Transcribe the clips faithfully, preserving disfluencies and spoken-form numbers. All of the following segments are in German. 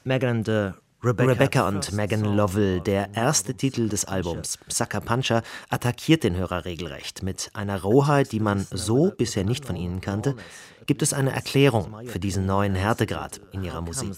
Megan de Rebecca, Rebecca und Megan Lovell, der erste Titel des Albums, Sucker Puncher, attackiert den Hörer regelrecht. Mit einer Rohheit, die man so bisher nicht von ihnen kannte, gibt es eine Erklärung für diesen neuen Härtegrad in ihrer Musik.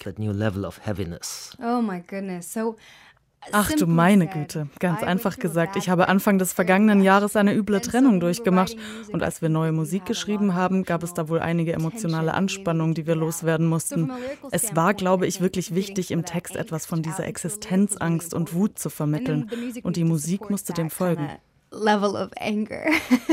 Oh my goodness, so... Ach du meine Güte, ganz einfach gesagt, ich habe Anfang des vergangenen Jahres eine üble Trennung durchgemacht und als wir neue Musik geschrieben haben, gab es da wohl einige emotionale Anspannungen, die wir loswerden mussten. Es war, glaube ich, wirklich wichtig, im Text etwas von dieser Existenzangst und Wut zu vermitteln und die Musik musste dem folgen. Level of anger.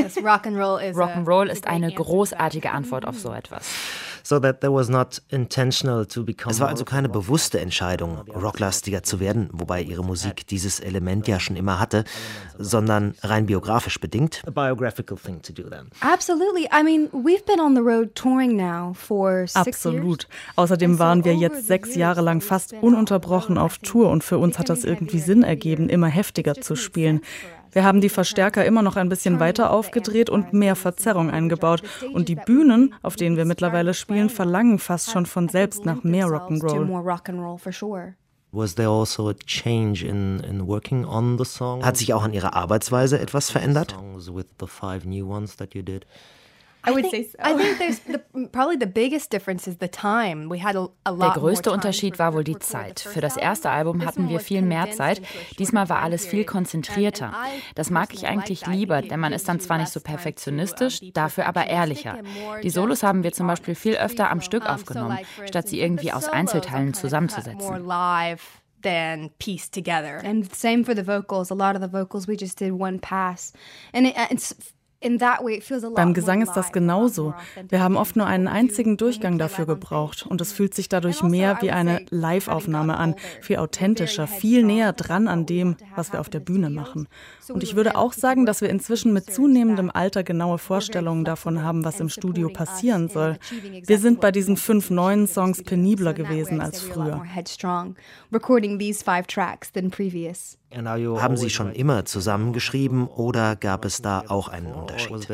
Rock'n'Roll ist eine großartige Antwort auf so etwas. So that there was not intentional to become es war also keine bewusste Entscheidung, rocklastiger zu werden, wobei ihre Musik dieses Element ja schon immer hatte, sondern rein biografisch bedingt. A biographical thing to do then. Absolutely. I mean, we've been on the road touring now for six Absolut. Years. Außerdem waren wir jetzt sechs Jahre lang fast ununterbrochen auf Tour und für uns hat das irgendwie Sinn ergeben, immer heftiger zu spielen. Wir haben die Verstärker immer noch ein bisschen weiter aufgedreht und mehr Verzerrung eingebaut. Und die Bühnen, auf denen wir mittlerweile spielen, verlangen fast schon von selbst nach mehr Rock'n'Roll. Was there also a change in, in working on the song? Hat sich auch an ihrer Arbeitsweise etwas verändert? With the five new ones that you did? I would say so. I think there's the, probably the biggest difference is the time. We had a, a lot. Der größte Unterschied war wohl die Zeit. Für das erste Album hatten wir viel mehr Zeit. Diesmal war alles viel konzentrierter. Das mag ich eigentlich lieber, denn man ist dann zwar nicht so perfektionistisch, dafür aber ehrlicher. Die Solos haben wir zum Beispiel viel öfter am Stück aufgenommen, statt sie irgendwie aus Einzelteilen zusammenzusetzen. Than pieced together. And same for the vocals. A lot of the vocals we just did one pass. And it, it's Beim Gesang ist das genauso. Wir haben oft nur einen einzigen Durchgang dafür gebraucht und es fühlt sich dadurch mehr wie eine Live-Aufnahme an, viel authentischer, viel näher dran an dem, was wir auf der Bühne machen. Und ich würde auch sagen, dass wir inzwischen mit zunehmendem Alter genaue Vorstellungen davon haben, was im Studio passieren soll. Wir sind bei diesen fünf neuen Songs penibler gewesen als früher. Haben Sie schon immer zusammengeschrieben oder gab es da auch einen Unterschied?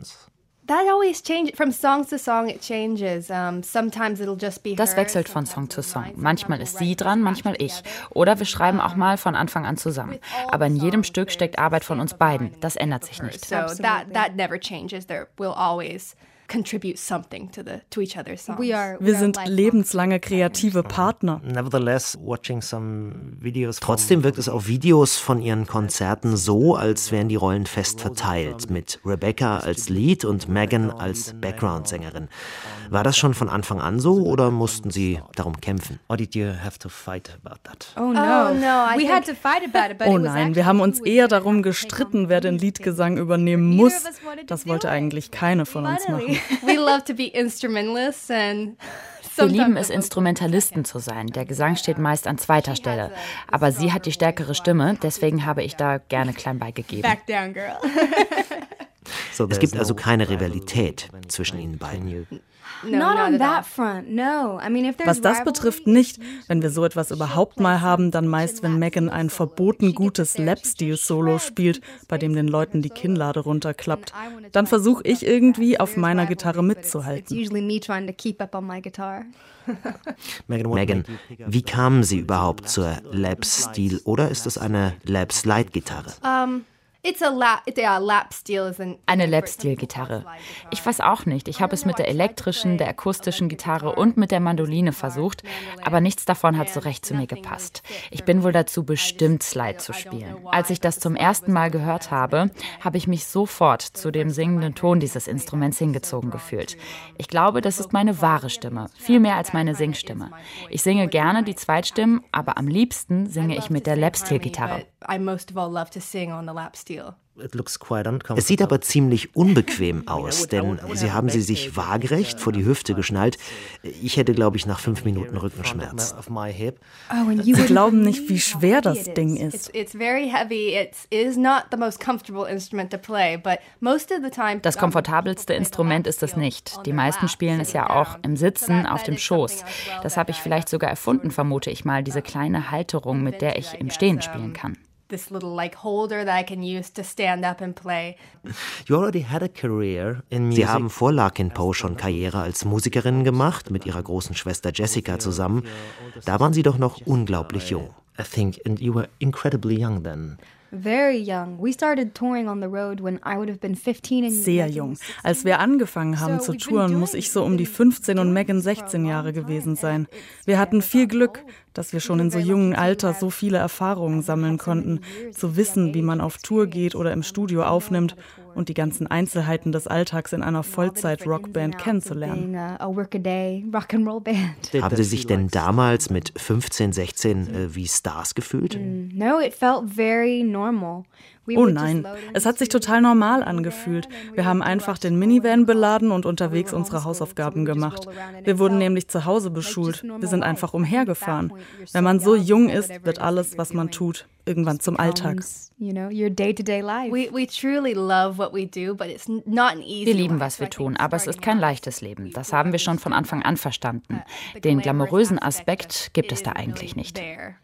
Das wechselt von Song zu Song. Manchmal ist sie dran, manchmal ich. Oder wir schreiben auch mal von Anfang an zusammen. Aber in jedem Stück steckt Arbeit von uns beiden. Das ändert sich nicht. So that, that never changes. There will always contribute something to the to each other's songs. We are, we Wir sind lebenslange kreative Partner. Nevertheless, watching some videos. Trotzdem wirkt es auf Videos von ihren Konzerten so, als wären die Rollen fest verteilt, mit Rebecca als Lead und Megan als Background-Sängerin. War das schon von Anfang an so oder mussten Sie darum kämpfen? Or did you have to fight about that? Oh no, no, we had to fight about it, but oh nein, wir haben uns eher darum gestritten, wer den Leadgesang übernehmen muss. Das wollte eigentlich keine von uns machen. We love to be instrumentalists and wir lieben es, Instrumentalisten zu sein. Der Gesang steht meist an zweiter Stelle. Aber sie hat die stärkere Stimme, deswegen habe ich da gerne klein beigegeben. Back down, girl. Es gibt also keine Rivalität zwischen ihnen beiden. Not on that front, no. I mean, if there's Was das betrifft, nicht. Wenn wir so etwas überhaupt mal haben, dann meist, wenn Megan ein verboten gutes Lap-Steel-Solo spielt, bei dem den Leuten die Kinnlade runterklappt. Dann versuche ich irgendwie auf meiner Gitarre mitzuhalten. Megan, wie kamen Sie überhaupt zur Lap-Steel oder ist es eine Lap-Slide-Gitarre? Um, It's a lap, yeah, lap steel is an Eine Lap-Steel-Gitarre. Ich weiß auch nicht. Ich habe es mit der elektrischen, der akustischen Gitarre und mit der Mandoline versucht, aber nichts davon hat so recht zu mir gepasst. Ich bin wohl dazu bestimmt, Slide zu spielen. Als ich das zum ersten Mal gehört habe, habe ich mich sofort zu dem singenden Ton dieses Instruments hingezogen gefühlt. Ich glaube, das ist meine wahre Stimme, viel mehr als meine Singstimme. Ich singe gerne die Zweitstimmen, aber am liebsten singe ich mit der Lap-Steel-Gitarre. I most of all love to sing on the lap steel. Es sieht aber ziemlich unbequem aus, denn Sie haben sie sich waagerecht vor die Hüfte geschnallt. Ich hätte, glaube ich, nach fünf Minuten Rückenschmerz. Sie glauben nicht, wie schwer das Ding ist. Das komfortabelste Instrument ist es nicht. Die meisten spielen es ja auch im Sitzen auf dem Schoß. Das habe ich vielleicht sogar erfunden, vermute ich mal, diese kleine Halterung, mit der ich im Stehen spielen kann. this little like holder that I can use to stand up and play. You already had a career in music. Sie haben vor Larkin Poe schon Karriere als Musikerin gemacht, mit ihrer großen Schwester Jessica zusammen. Da waren Sie doch noch unglaublich jung. I think, and you were incredibly young then. Very young. We started touring on the road when I would have been fifteen and Sehr jung. Als wir angefangen haben zu touren, muss ich so um die fünfzehn und Megan sechzehn Jahre gewesen sein. Wir hatten viel Glück, dass wir schon in so jungen Alter so viele Erfahrungen sammeln konnten, zu wissen, wie man auf Tour geht oder im Studio aufnimmt und die ganzen Einzelheiten des Alltags in einer Vollzeit-Rockband kennenzulernen. Haben Sie sich denn damals mit fünfzehn, sechzehn äh, wie Stars gefühlt? No, it felt very normal. Oh nein, es hat sich total normal angefühlt. Wir haben einfach den Minivan beladen und unterwegs unsere Hausaufgaben gemacht. Wir wurden nämlich zu Hause beschult. Wir sind einfach umhergefahren. Wenn man so jung ist, wird alles, was man tut, irgendwann zum Alltag. Wir lieben, was wir tun, aber es ist kein leichtes Leben. Das haben wir schon von Anfang an verstanden. Den glamourösen Aspekt gibt es da eigentlich nicht.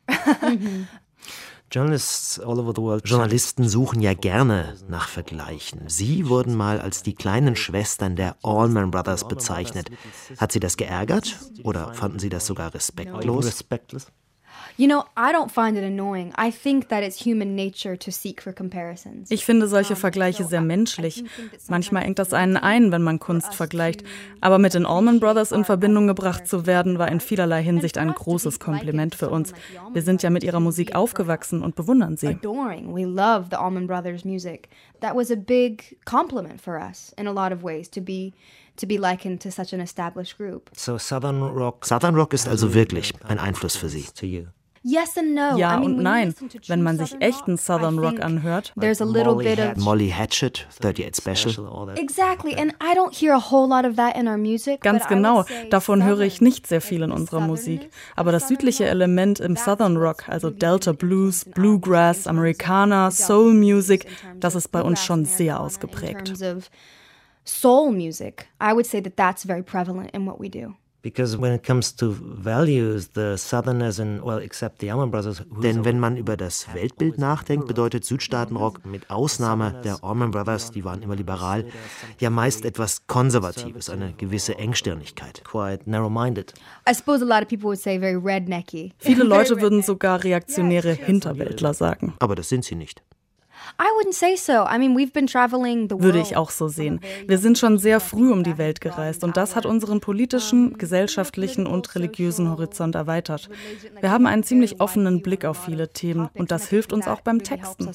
Journalists all over the world. Journalisten suchen ja gerne nach Vergleichen. Sie wurden mal als die kleinen Schwestern der Allman Brothers bezeichnet. Hat Sie das geärgert oder fanden Sie das sogar respektlos? You know, I don't find it annoying. I think that it's human nature to seek for comparisons. Ich finde solche Vergleiche sehr menschlich. Manchmal engt das einen ein, wenn man Kunst vergleicht. Aber mit den Allman Brothers in Verbindung gebracht zu werden, war in vielerlei Hinsicht ein großes Kompliment für uns. Wir sind ja mit ihrer Musik aufgewachsen und bewundern sie. We love the Allman Brothers music. That was a big compliment for us in a lot of ways to be to be likened to such an established group. So Southern Rock. Southern Rock ist also wirklich ein Einfluss für Sie. Yes and no. Ja I mean, und nein. Wenn man sich echten Southern Rock anhört. There's a little bit of Molly Hatchet, thirty-eight Special. Exactly, and I don't hear a whole lot of that in our music. Ganz genau, davon höre ich nicht sehr viel in unserer Musik. Aber das südliche Element im Southern Rock, also Delta Blues, Bluegrass, Americana, Soul Music, das ist bei uns schon sehr ausgeprägt. Soul music, I would say that that's very prevalent in what we do. Because when it comes to values, the Southerners and, well, except the Allman Brothers. Denn wenn man über das Weltbild nachdenkt, bedeutet Südstaatenrock mit Ausnahme der Allman Brothers, die waren immer liberal, ja meist etwas Konservatives, eine gewisse Engstirnigkeit. Quite narrow-minded. I suppose a lot of people would say very rednecky. Viele Leute würden sogar reaktionäre Hinterwäldler sagen. Aber das sind sie nicht. I wouldn't say so. I mean, we've been traveling the world. Würde ich auch so sehen. Wir sind schon sehr früh um die Welt gereist und das hat unseren politischen, gesellschaftlichen und religiösen Horizont erweitert. Wir haben einen ziemlich offenen Blick auf viele Themen und das hilft uns auch beim Texten.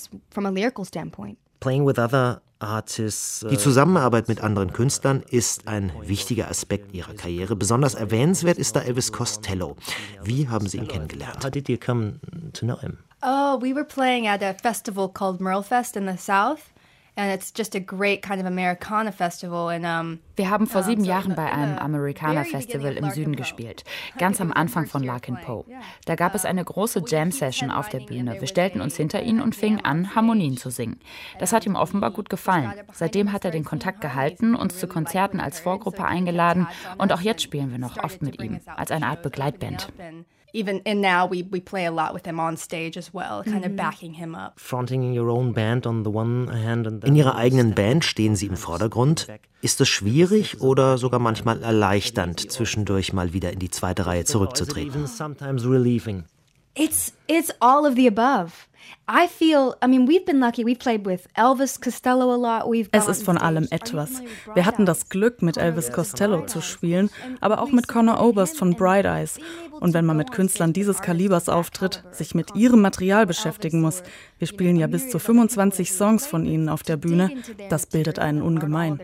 Playing with other artists. Die Zusammenarbeit mit anderen Künstlern ist ein wichtiger Aspekt ihrer Karriere. Besonders erwähnenswert ist da Elvis Costello. Wie haben Sie ihn kennengelernt? How did you come to know him? Oh, we were playing at a festival called Merlefest in the South. And it's just a great kind of Americana festival. And, um, Wir haben vor sieben Jahren bei einem Americana-Festival im Süden gespielt, ganz am Anfang von Larkin Poe. Da gab es eine große Jam-Session auf der Bühne. Wir stellten uns hinter ihn und fingen an, Harmonien zu singen. Das hat ihm offenbar gut gefallen. Seitdem hat er den Kontakt gehalten, uns zu Konzerten als Vorgruppe eingeladen und auch jetzt spielen wir noch oft mit ihm, als eine Art Begleitband. Even and now we we play a lot with him on stage as well, kind of backing him up. Fronting your own band on the one hand and in Ihrer eigenen Band stehen Sie im Vordergrund. Ist es schwierig oder sogar manchmal erleichternd, zwischendurch mal wieder in die zweite Reihe zurückzutreten? Sometimes relieving. It's it's all of the above. I feel, I mean, we've been lucky. We've played with Elvis Costello a lot. We've Es ist von allem etwas. Wir hatten das Glück, mit Elvis Costello zu spielen, aber auch mit Conor Oberst von Bright Eyes. Und wenn man mit Künstlern dieses Kalibers auftritt, sich mit ihrem Material beschäftigen muss, wir spielen ja bis zu fünfundzwanzig Songs von ihnen auf der Bühne, das bildet einen ungemein.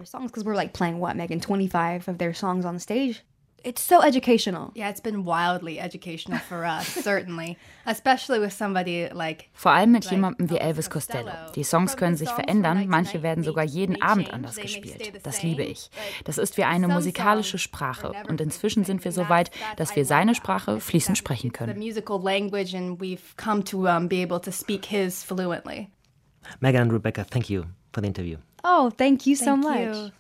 It's so educational. Yeah, it's been wildly educational for us, certainly. Especially with somebody like... Vor allem mit jemandem wie Elvis Costello. Die Songs können sich verändern, manche werden sogar jeden Abend anders gespielt. Das liebe ich. Das ist wie eine musikalische Sprache. Und inzwischen sind wir so weit, dass wir seine Sprache fließend sprechen können. The musical language and we've come to um, be able to speak his fluently. Megan and Rebecca, thank you for the interview. Oh, thank you so much.